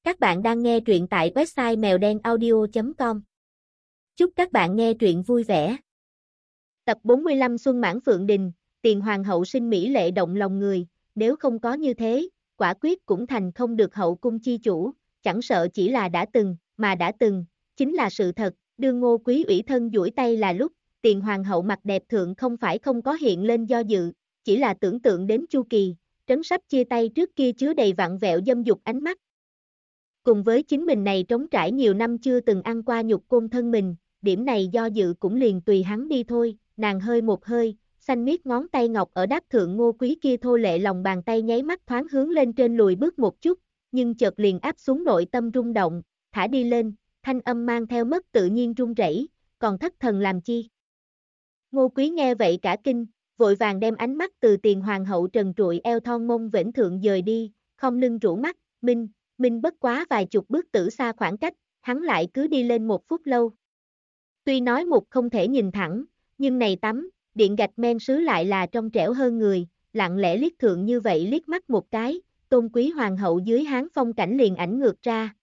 Các bạn đang nghe truyện tại website mèo đen audio.com. Chúc các bạn nghe truyện vui vẻ. Tập 45 Xuân Mãn Phượng Đình, Tiền Hoàng hậu sinh mỹ lệ động lòng người, nếu không có như thế, quả quyết cũng thành không được hậu cung chi chủ, chẳng sợ chỉ là đã từng, mà đã từng, chính là sự thật, đương Ngô Quý ủy thân duỗi tay là lúc, Tiền Hoàng hậu mặt đẹp thượng không phải không có hiện lên do dự, chỉ là tưởng tượng đến Chu Kỳ, trấn sắp chia tay trước kia chứa đầy vặn vẹo dâm dục ánh mắt. Cùng với chính mình này trống trải nhiều năm chưa từng ăn qua nhục côn thân mình, điểm này do dự cũng liền tùy hắn đi thôi, nàng hơi một hơi, xanh miết ngón tay ngọc ở đáp thượng Ngô Quý kia thô lệ lòng bàn tay nháy mắt thoáng hướng lên trên lùi bước một chút, nhưng chợt liền áp xuống nội tâm rung động, thả đi lên, thanh âm mang theo mất tự nhiên run rẩy, còn thất thần làm chi. Ngô Quý nghe vậy cả kinh, vội vàng đem ánh mắt từ Tiền Hoàng hậu trần trụi eo thon mông vĩnh thượng dời đi, không lưng rũ mắt, Minh bất quá vài chục bước tử xa khoảng cách, hắn lại cứ đi lên một phút lâu. Tuy nói một không thể nhìn thẳng, nhưng này tắm, điện gạch men sứ lại là trong trẻo hơn người, lặng lẽ liếc thượng như vậy liếc mắt một cái, tôn quý hoàng hậu dưới hán phong cảnh liền ảnh ngược ra.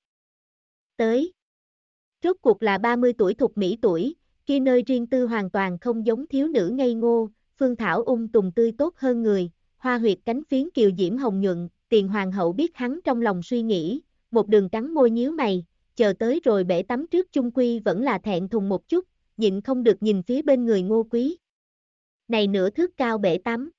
Tới. Rốt cuộc là 30 tuổi thục mỹ tuổi, kia nơi riêng tư hoàn toàn không giống thiếu nữ ngây ngô, phương thảo tùng tươi tốt hơn người, hoa huyệt cánh phiến kiều diễm hồng nhuận. Tiền Hoàng hậu biết hắn trong lòng suy nghĩ, một đường cắn môi nhíu mày, chờ tới rồi bể tắm trước chung quy vẫn là thẹn thùng một chút, nhịn không được nhìn phía bên người Ngô Quý. Này nửa thước cao bể tắm.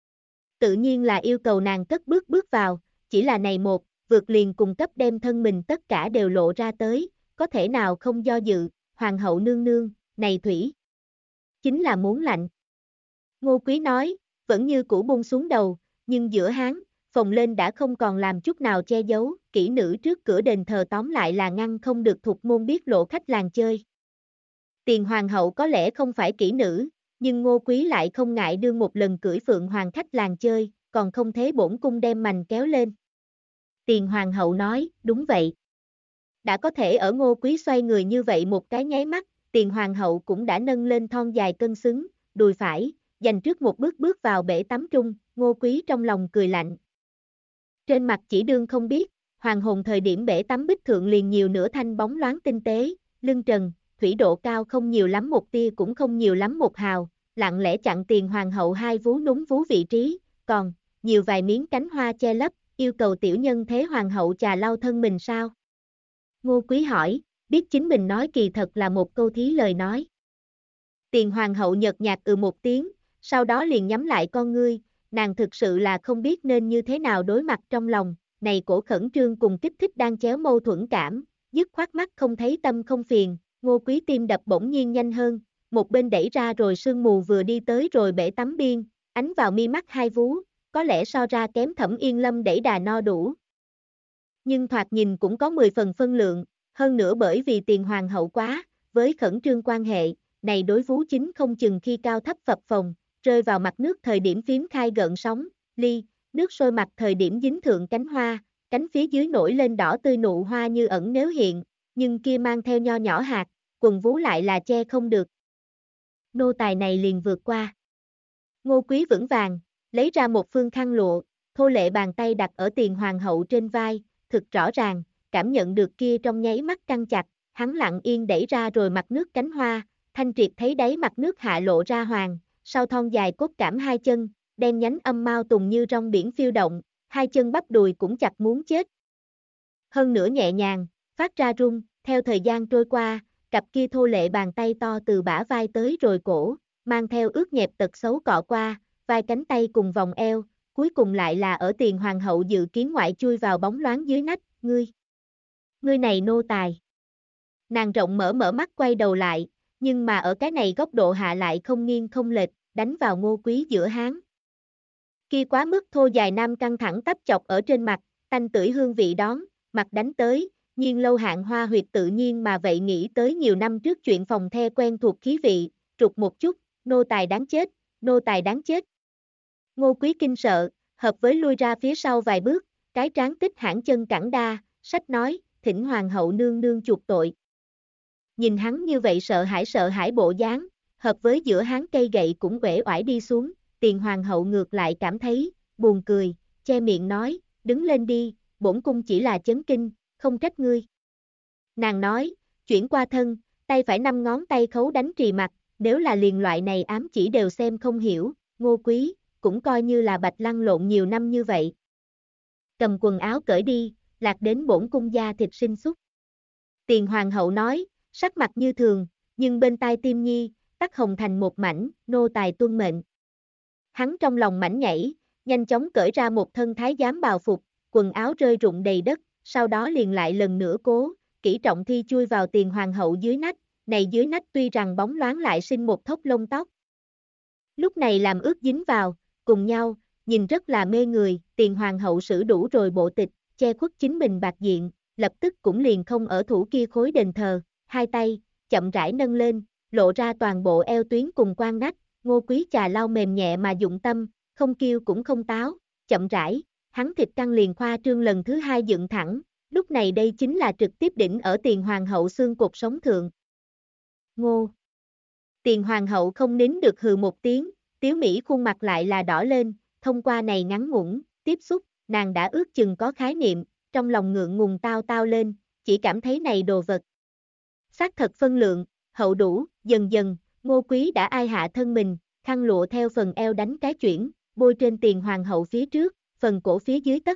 Tự nhiên là yêu cầu nàng cất bước vào, chỉ là này một, vượt liền cùng cấp đem thân mình tất cả đều lộ ra tới, có thể nào không do dự, Hoàng hậu nương nương, này thủy. Chính là muốn lạnh. Ngô Quý nói, vẫn như cũ buông xuống đầu, nhưng giữa hán phồng lên đã không còn làm chút nào che giấu, kỹ nữ trước cửa đền thờ tóm lại là ngăn không được thục môn biết lộ khách làng chơi. Tiền Hoàng hậu có lẽ không phải kỹ nữ, nhưng Ngô Quý lại không ngại đưa một lần cưỡi phượng hoàng khách làng chơi, còn không thế bổn cung đem mành kéo lên. Tiền Hoàng hậu nói, đúng vậy. Đã có thể ở Ngô Quý xoay người như vậy một cái nháy mắt, Tiền Hoàng hậu cũng đã nâng lên thon dài cân xứng, đùi phải, dành trước một bước vào bể tắm trung, Ngô Quý trong lòng cười lạnh. Trên mặt chỉ đương không biết, hoàng hồn thời điểm bể tắm bích thượng liền nhiều nửa thanh bóng loáng tinh tế, lưng trần, thủy độ cao không nhiều lắm một tia cũng không nhiều lắm một hào, lặng lẽ chặn Tiền Hoàng hậu hai vú núm vú vị trí, còn, nhiều vài miếng cánh hoa che lấp, yêu cầu tiểu nhân thế Hoàng hậu trà lau thân mình sao? Ngô Quý hỏi, biết chính mình nói kỳ thật là một câu thí lời nói. Tiền Hoàng hậu nhợt nhạt một tiếng, sau đó liền nhắm lại con ngươi, nàng thực sự là không biết nên như thế nào đối mặt trong lòng, này cổ khẩn trương cùng kích thích đang chéo mâu thuẫn cảm, dứt khoát mắt không thấy tâm không phiền, Ngô Quý tim đập bỗng nhiên nhanh hơn, một bên đẩy ra rồi sương mù vừa đi tới rồi bể tắm biên, ánh vào mi mắt hai vú, có lẽ so ra kém Thẩm Yên Lâm đẩy đà no đủ. Nhưng thoạt nhìn cũng có 10 phần phân lượng, hơn nữa bởi vì Tiền Hoàng hậu quá, với khẩn trương quan hệ, này đối vú chính không chừng khi cao thấp phập phồng, rơi vào mặt nước thời điểm phím khai gợn sóng, nước sôi mặt thời điểm dính thượng cánh hoa, cánh phía dưới nổi lên đỏ tươi nụ hoa như ẩn nếu hiện, nhưng kia mang theo nho nhỏ hạt, quần vú lại là che không được. Nô tài này liền vượt qua. Ngô Quý vững vàng, lấy ra một phương khăn lụa, thô lệ bàn tay đặt ở Tiền Hoàng hậu trên vai, thực rõ ràng, cảm nhận được kia trong nháy mắt căng chặt, hắn lặng yên đẩy ra rồi mặt nước cánh hoa, thanh triệt thấy đáy mặt nước hạ lộ ra hoàng, sau thon dài cốt cảm hai chân, đen nhánh âm mao tùng như rong biển phiêu động, hai chân bắp đùi cũng chặt muốn chết. Hơn nữa nhẹ nhàng, phát ra rung, theo thời gian trôi qua, cặp kia thô lệ bàn tay to từ bả vai tới rồi cổ, mang theo ướt nhẹp tật xấu cọ qua, vai cánh tay cùng vòng eo, cuối cùng lại là ở Tiền Hoàng hậu dự kiến ngoại chui vào bóng loáng dưới nách, ngươi này nô tài. Nàng rộng mở mắt quay đầu lại, nhưng mà ở cái này góc độ hạ lại không nghiêng không lệch, đánh vào Ngô Quý giữa háng. Kia quá mức thô dài nam căng thẳng tắp chọc ở trên mặt, tanh tưởi hương vị đón, mặt đánh tới, nhiên lâu hạn hoa huyệt tự nhiên mà vậy nghĩ tới nhiều năm trước chuyện phòng the quen thuộc khí vị, trục một chút, nô tài đáng chết, nô tài đáng chết. Ngô Quý kinh sợ, hợp với lui ra phía sau vài bước, cái trán tích hãng chân cẳng đa, sách nói, thỉnh Hoàng hậu nương nương chuộc tội. Nhìn hắn như vậy sợ hãi bộ dáng, hợp với giữa hắn cây gậy cũng uể oải đi xuống, Tiền Hoàng hậu ngược lại cảm thấy buồn cười, che miệng nói, đứng lên đi, bổn cung chỉ là chấn kinh, không trách ngươi. Nàng nói, chuyển qua thân, tay phải 5 ngón tay khấu đánh trì mặt, nếu là liền loại này ám chỉ đều xem không hiểu, Ngô Quý, cũng coi như là bạch lăn lộn nhiều năm như vậy. Cầm quần áo cởi đi, lạc đến bổn cung da thịt sinh xúc. Tiền hoàng hậu nói, sắc mặt như thường, nhưng bên tai Tiêm Nhi, tắt hồng thành một mảnh, nô tài tuân mệnh. Hắn trong lòng mảnh nhảy, nhanh chóng cởi ra một thân thái giám bào phục, quần áo rơi rụng đầy đất, sau đó liền lại lần nữa kỹ trọng thi chui vào tiền hoàng hậu dưới nách, này dưới nách tuy rằng bóng loáng lại sinh một thốc lông tóc. Lúc này làm ướt dính vào, cùng nhau, nhìn rất là mê người, tiền hoàng hậu sử đủ rồi bộ tịch, che khuất chính mình bạc diện, lập tức cũng liền không ở thủ kia khối đền thờ, hai tay, chậm rãi nâng lên, lộ ra toàn bộ eo tuyến cùng quan nách, Ngô Quý chà lau mềm nhẹ mà dụng tâm, không kêu cũng không táo, chậm rãi, hắn thịt căng liền khoa trương lần thứ hai dựng thẳng, lúc này đây chính là trực tiếp đỉnh ở tiền hoàng hậu xương cột sống thượng. Ngô! Tiền hoàng hậu không nín được hừ một tiếng, tiếu mỹ khuôn mặt lại là đỏ lên, thông qua này ngắn ngủn, tiếp xúc, nàng đã ước chừng có khái niệm, trong lòng ngượng ngùng tao tao lên, chỉ cảm thấy này đồ vật. Xác thật phân lượng, hậu đủ, dần dần, Ngô Quý đã ai hạ thân mình, khăn lụa theo phần eo đánh cái chuyển, bôi trên tiền hoàng hậu phía trước, phần cổ phía dưới tất.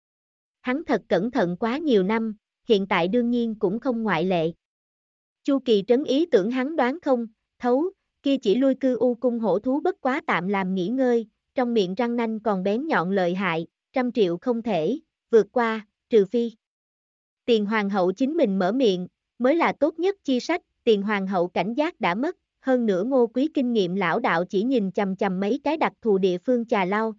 Hắn thật cẩn thận quá nhiều năm, hiện tại đương nhiên cũng không ngoại lệ. Chu Kỳ Trấn ý tưởng hắn đoán không, thấu, kia chỉ lui cư u cung hổ thú bất quá tạm làm nghỉ ngơi, trong miệng răng nanh còn bén nhọn lợi hại, 100 triệu không thể, vượt qua, trừ phi. Tiền hoàng hậu chính mình mở miệng, mới là tốt nhất chi sách, tiền hoàng hậu cảnh giác đã mất, hơn nữa Ngô Quý kinh nghiệm lão đạo chỉ nhìn chằm chằm mấy cái đặc thù địa phương chà lau.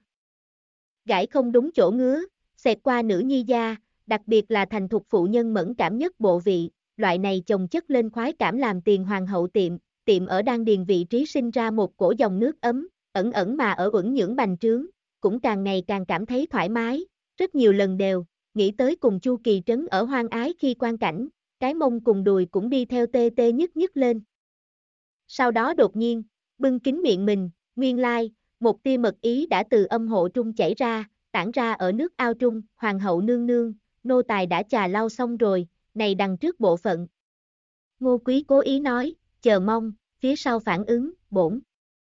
Gãi không đúng chỗ ngứa, xẹt qua nữ nhi da, đặc biệt là thành thục phụ nhân mẫn cảm nhất bộ vị, loại này chồng chất lên khoái cảm làm tiền hoàng hậu tiệm ở đan điền vị trí sinh ra một cổ dòng nước ấm, ẩn ẩn mà ở uẩn nhưỡng bành trướng, cũng càng ngày càng cảm thấy thoải mái, rất nhiều lần đều, nghĩ tới cùng Chu Kỳ Trấn ở hoang ái khi quan cảnh, cái mông cùng đùi cũng đi theo tê tê nhức lên. Sau đó đột nhiên, bưng kín miệng mình, nguyên lai, một tia mật ý đã từ âm hộ trung chảy ra, tản ra ở nước ao trung, hoàng hậu nương nương, nô tài đã chà lau xong rồi, này đằng trước bộ phận. Ngô Quý cố ý nói, chờ mong, phía sau phản ứng, bổn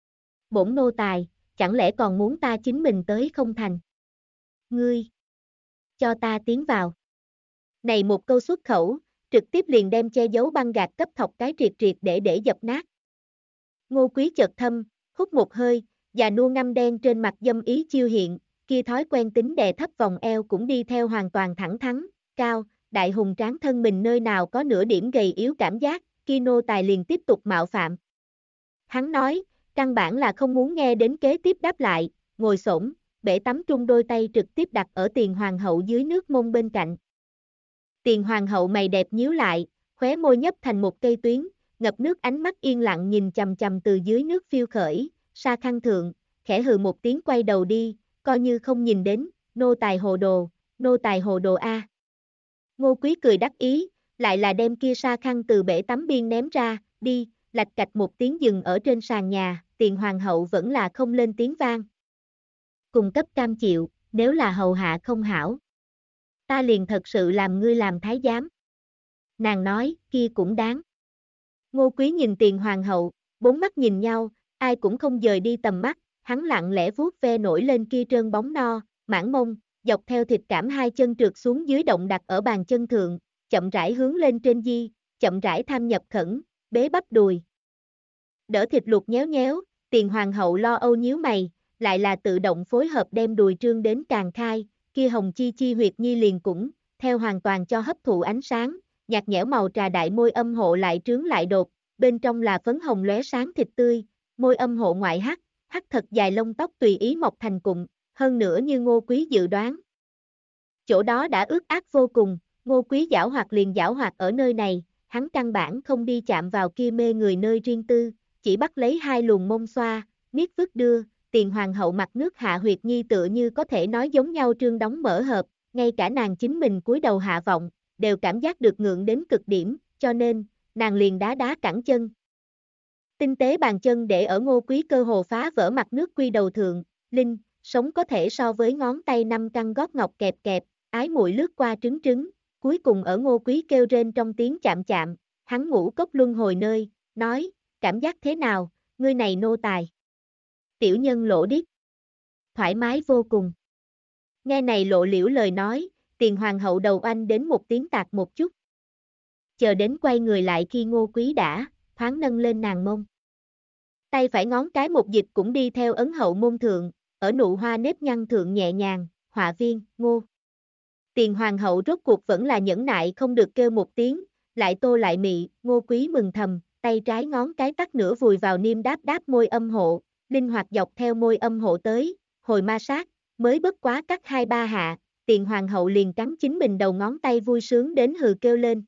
nô tài, chẳng lẽ còn muốn ta chính mình tới không thành? Ngươi, cho ta tiến vào. Này một câu xuất khẩu, trực tiếp liền đem che giấu băng gạc cấp thọc cái triệt để dập nát. Ngô Quý chợt thâm, hút một hơi, già nua ngăm đen trên mặt dâm ý chiêu hiện, kia thói quen tính đè thấp vòng eo cũng đi theo hoàn toàn thẳng thắn, cao, đại hùng tráng thân mình nơi nào có nửa điểm gầy yếu cảm giác, kia nô tài liền tiếp tục mạo phạm. Hắn nói, căn bản là không muốn nghe đến kế tiếp đáp lại, ngồi xổm, bể tắm trung đôi tay trực tiếp đặt ở tiền hoàng hậu dưới nước mông bên cạnh. Tiền hoàng hậu mày đẹp nhíu lại, khóe môi nhấp thành một cây tuyến, ngập nước ánh mắt yên lặng nhìn chằm chằm từ dưới nước phiêu khởi, sa khăn thượng, khẽ hừ một tiếng quay đầu đi, coi như không nhìn đến, nô tài hồ đồ a. Ngô Quý cười đắc ý, lại là đem kia sa khăn từ bể tắm biên ném ra, đi, lạch cạch một tiếng dừng ở trên sàn nhà, tiền hoàng hậu vẫn là không lên tiếng vang. Cùng cấp cam chịu, nếu là hầu hạ không hảo, ta liền thật sự làm ngươi làm thái giám. Nàng nói, kia cũng đáng. Ngô Quý nhìn tiền hoàng hậu, bốn mắt nhìn nhau, ai cũng không dời đi tầm mắt, hắn lặng lẽ vuốt ve nổi lên kia trơn bóng no, mãn mông, dọc theo thịt cảm hai chân trượt xuống dưới động đặt ở bàn chân thượng, chậm rãi hướng lên trên di, chậm rãi tham nhập khẩn, bế bắp đùi. Đỡ thịt luộc nhéo nhéo, tiền hoàng hậu lo âu nhíu mày, lại là tự động phối hợp đem đùi trương đến càng khai, kia hồng chi chi huyệt nhi liền cũng, theo hoàn toàn cho hấp thụ ánh sáng, nhạt nhẽo màu trà đại môi âm hộ lại trướng lại đột, bên trong là phấn hồng lóe sáng thịt tươi, môi âm hộ ngoại hắc thật dài lông tóc tùy ý mọc thành cụm, hơn nữa như Ngô Quý dự đoán. Chỗ đó đã ướt át vô cùng, Ngô Quý giảo hoạt liền giảo hoạt ở nơi này, hắn căn bản không đi chạm vào kia mê người nơi riêng tư, chỉ bắt lấy hai luồng mông xoa, niết vứt đưa, tiền hoàng hậu mặt nước hạ huyệt nhi tựa như có thể nói giống nhau trương đóng mở hợp, ngay cả nàng chính mình cúi đầu hạ vọng, đều cảm giác được ngượng đến cực điểm, cho nên, nàng liền đá cẳng chân. Tinh tế bàn chân để ở Ngô Quý cơ hồ phá vỡ mặt nước quy đầu thượng, linh, sống có thể so với ngón tay 5 căn gót ngọc kẹp, ái muội lướt qua trứng, cuối cùng ở Ngô Quý kêu rên trong tiếng chạm chạm, hắn ngũ cốc luân hồi nơi, nói, cảm giác thế nào, ngươi này nô tài. Tiểu nhân Lỗ Điếc. Thoải mái vô cùng. Nghe này Lộ Liễu lời nói, Tiền hoàng hậu đầu oanh đến một tiếng tạc một chút. Chờ đến quay người lại khi Ngô Quý đã, thoáng nâng lên nàng mông. Tay phải ngón cái một dịch cũng đi theo ấn hậu môn thượng, ở nụ hoa nếp nhăn thượng nhẹ nhàng, họa viên, Ngô. Tiền hoàng hậu rốt cuộc vẫn là nhẫn nại không được kêu một tiếng, lại tô lại mị, Ngô Quý mừng thầm, tay trái ngón cái tắt nửa vùi vào niêm đáp đáp môi âm hộ, linh hoạt dọc theo môi âm hộ tới, hồi ma sát, mới bất quá cắt 2-3 hạ, Tiền hoàng hậu liền cắn chính mình đầu ngón tay vui sướng đến hừ kêu lên.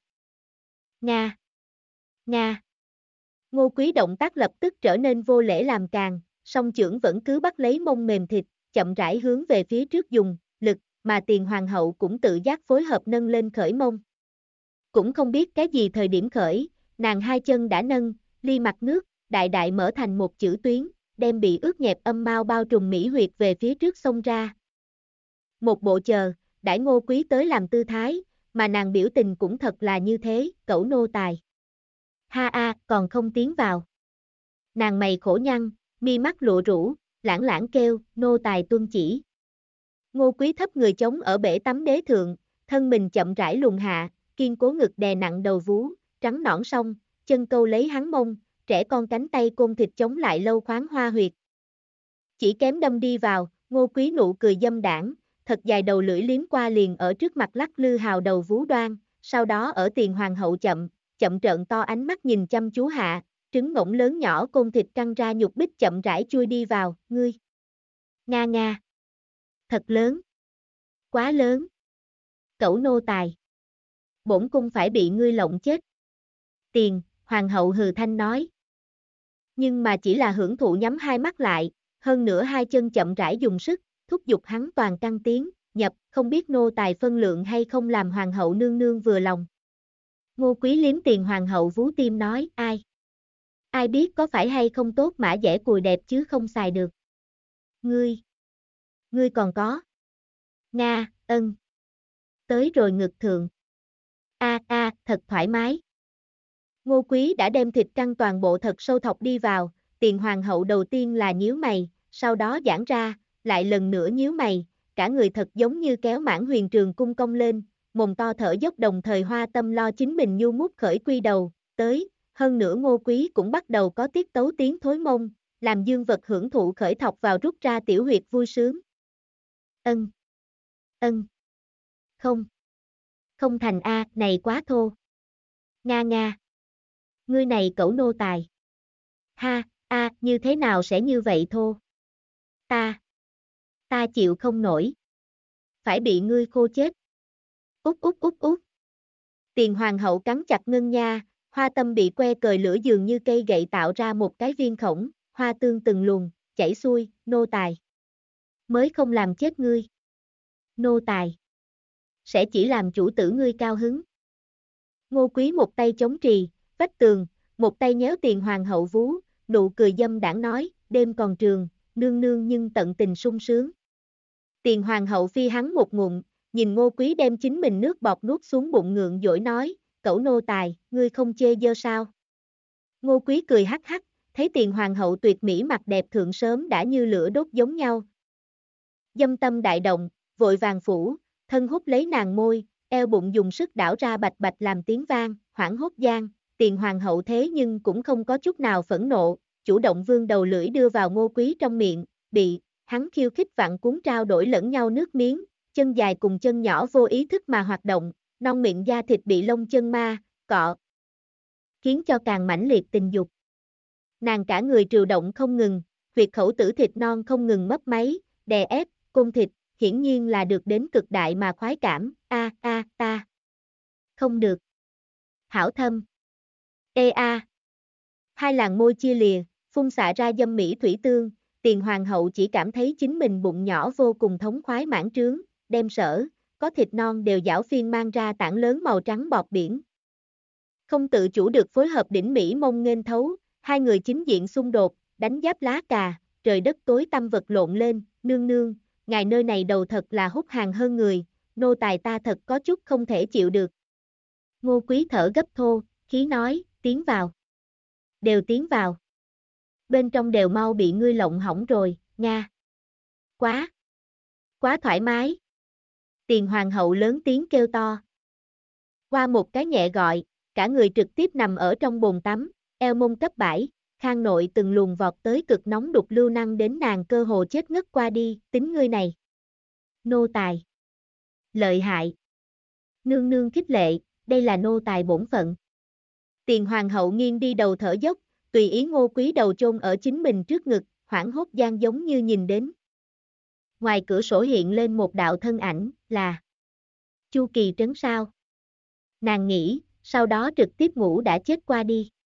Nga! Nga! Ngô Quý động tác lập tức trở nên vô lễ làm càng, song chưởng vẫn cứ bắt lấy mông mềm thịt, chậm rãi hướng về phía trước dùng, lực, mà Tiền hoàng hậu cũng tự giác phối hợp nâng lên khởi mông. Cũng không biết cái gì thời điểm khởi, nàng hai chân đã nâng, ly mặt nước, đại đại mở thành một chữ tuyến, đem bị ướt nhẹp âm mao bao trùm mỹ huyệt về phía trước xông ra. Một bộ chờ, đãi Ngô Quý tới làm tư thái, mà nàng biểu tình cũng thật là như thế, cẩu nô tài. Ha a, còn không tiến vào. Nàng mày khổ nhăn, mi mắt lụa rũ, lãng lãng kêu, nô tài tuân chỉ. Ngô Quý thấp người chống ở bể tắm đế thượng, thân mình chậm rãi luồn hạ, kiên cố ngực đè nặng đầu vú, trắng nõn song, chân câu lấy hắn mông, trẻ con cánh tay côn thịt chống lại lâu khoáng hoa huyệt. Chỉ kém đâm đi vào, Ngô Quý nụ cười dâm đảng, thật dài đầu lưỡi liếm qua liền ở trước mặt lắc lư hào đầu vú đoan, sau đó ở Tiền hoàng hậu chậm trợn to ánh mắt nhìn chăm chú hạ, trứng ngỗng lớn nhỏ côn thịt căng ra nhục bích chậm rãi chui đi vào, ngươi. Nga nga. Thật lớn. Quá lớn. Cẩu nô tài. Bổn cung phải bị ngươi lộng chết. Tiền, hoàng hậu hừ thanh nói. Nhưng mà chỉ là hưởng thụ nhắm hai mắt lại, hơn nữa hai chân chậm rãi dùng sức, thúc giục hắn toàn căng tiếng, nhập, không biết nô tài phân lượng hay không làm hoàng hậu nương nương vừa lòng. Ngô Quý liếm Tiền hoàng hậu vú tim nói, ai? Ai biết có phải hay không tốt mã dẻ cùi đẹp chứ không xài được. Ngươi còn có. Nga, ân. Tới rồi ngực thượng. Thật thoải mái. Ngô Quý đã đem thịt căng toàn bộ thật sâu thọc đi vào, Tiền hoàng hậu đầu tiên là nhíu mày, sau đó giãn ra, lại lần nữa nhíu mày, cả người thật giống như kéo mãn huyền trường cung cong lên, mồm to thở dốc đồng thời hoa tâm lo chính mình nhu mút khởi quy đầu, tới, hơn nữa Ngô Quý cũng bắt đầu có tiết tấu tiếng thối mông, làm dương vật hưởng thụ khởi thọc vào rút ra tiểu huyệt vui sướng. Ân. Không thành a, này quá thô. Nga nga. Ngươi này cẩu nô tài. Ha, như thế nào sẽ như vậy thô? Ta chịu không nổi. Phải bị ngươi khô chết. Út. Tiền hoàng hậu cắn chặt ngân nha, hoa tâm bị que cời lửa dường như cây gậy tạo ra một cái viên khổng, hoa tương từng luồng, chảy xuôi, nô tài. Mới không làm chết ngươi. Nô tài. Sẽ chỉ làm chủ tử ngươi cao hứng. Ngô Quý một tay chống trì, vách tường, một tay nhéo Tiền hoàng hậu vú, nụ cười dâm đảng nói, đêm còn trường, nương nương nhưng tận tình sung sướng. Tiền hoàng hậu phi hắn một ngụm, nhìn Ngô Quý đem chính mình nước bọt nuốt xuống bụng ngượng dỗi nói, cẩu nô tài, ngươi không chê dơ sao? Ngô Quý cười hắc hắc, thấy Tiền hoàng hậu tuyệt mỹ mặt đẹp thượng sớm đã như lửa đốt giống nhau. Dâm tâm đại động, vội vàng phủ, thân hút lấy nàng môi, eo bụng dùng sức đảo ra bạch bạch làm tiếng vang, hoảng hốt gian, Tiền hoàng hậu thế nhưng cũng không có chút nào phẫn nộ, chủ động vươn đầu lưỡi đưa vào Ngô Quý trong miệng, bị hắn khiêu khích vặn cuốn trao đổi lẫn nhau nước miếng, chân dài cùng chân nhỏ vô ý thức mà hoạt động, non miệng da thịt bị lông chân ma, cọ, khiến cho càng mãnh liệt tình dục. Nàng cả người trừu động không ngừng, huyệt khẩu tử thịt non không ngừng mấp máy, đè ép, cung thịt, hiển nhiên là được đến cực đại mà khoái cảm, ta. Không được. Hảo thâm. Hai làn môi chia lìa, phun xạ ra dâm mỹ thủy tương, Tiền hoàng hậu chỉ cảm thấy chính mình bụng nhỏ vô cùng thống khoái mãn trướng, đem sở, có thịt non đều giảo phiên mang ra tảng lớn màu trắng bọt biển. Không tự chủ được phối hợp đỉnh mỹ mông nghênh thấu, hai người chính diện xung đột, đánh giáp lá cà, trời đất tối tăm vật lộn lên, nương nương, ngài nơi này đầu thật là hút hàng hơn người, nô tài ta thật có chút không thể chịu được. Ngô Quý thở gấp thô, khí nói, tiến vào. Đều tiến vào. Bên trong đều mau bị ngươi lộng hỏng rồi, nha. Quá thoải mái. Tiền hoàng hậu lớn tiếng kêu to. Qua một cái nhẹ gọi, cả người trực tiếp nằm ở trong bồn tắm, eo mông cấp bãi, khang nội từng luồng vọt tới cực nóng đục lưu năng đến nàng cơ hồ chết ngất qua đi, tính ngươi này. Nô tài. Lợi hại. Nương nương khích lệ, đây là nô tài bổn phận. Tiền hoàng hậu nghiêng đi đầu thở dốc, tùy ý Ngô Quý đầu chôn ở chính mình trước ngực, hoảng hốt gian giống như nhìn đến. Ngoài cửa sổ hiện lên một đạo thân ảnh, là Chu Kỳ Trấn sao. Nàng nghĩ, sau đó trực tiếp ngủ đã chết qua đi.